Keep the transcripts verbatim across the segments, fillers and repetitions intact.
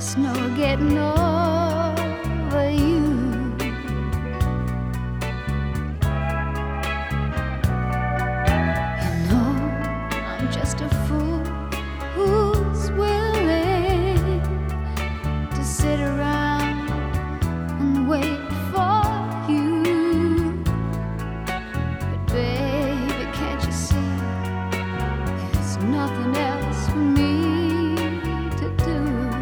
just no getting over you. You know, I'm just a fool who's willing to sit around and wait for you. But baby, can't you see there's nothing else for me to do?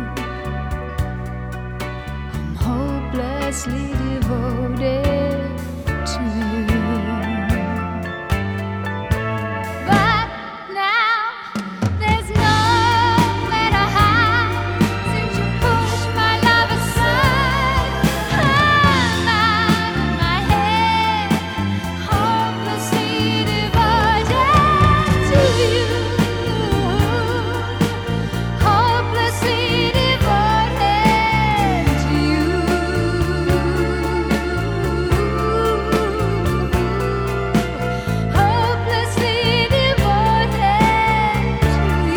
I'm hopelessly devoted to you. But now there's nowhere to hide since you pushed my love aside. I'm out of my head, hopelessly devoted to you. Hopelessly devoted to you. Hopelessly devoted to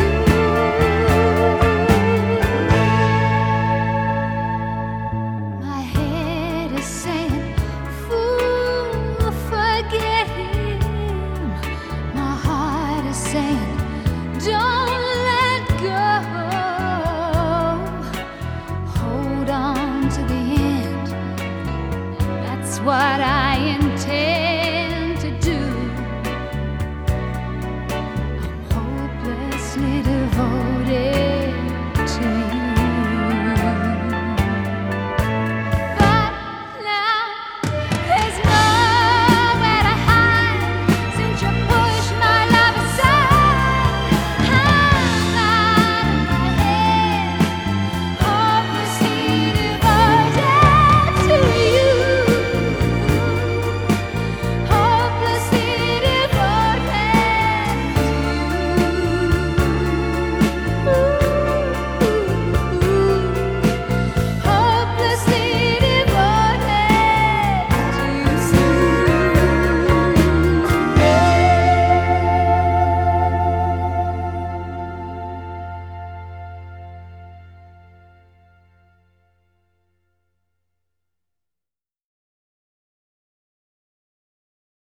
you. My head is saying, fool, forget him. My heart is saying, don't let go. Hold on to the end. That's what I intend.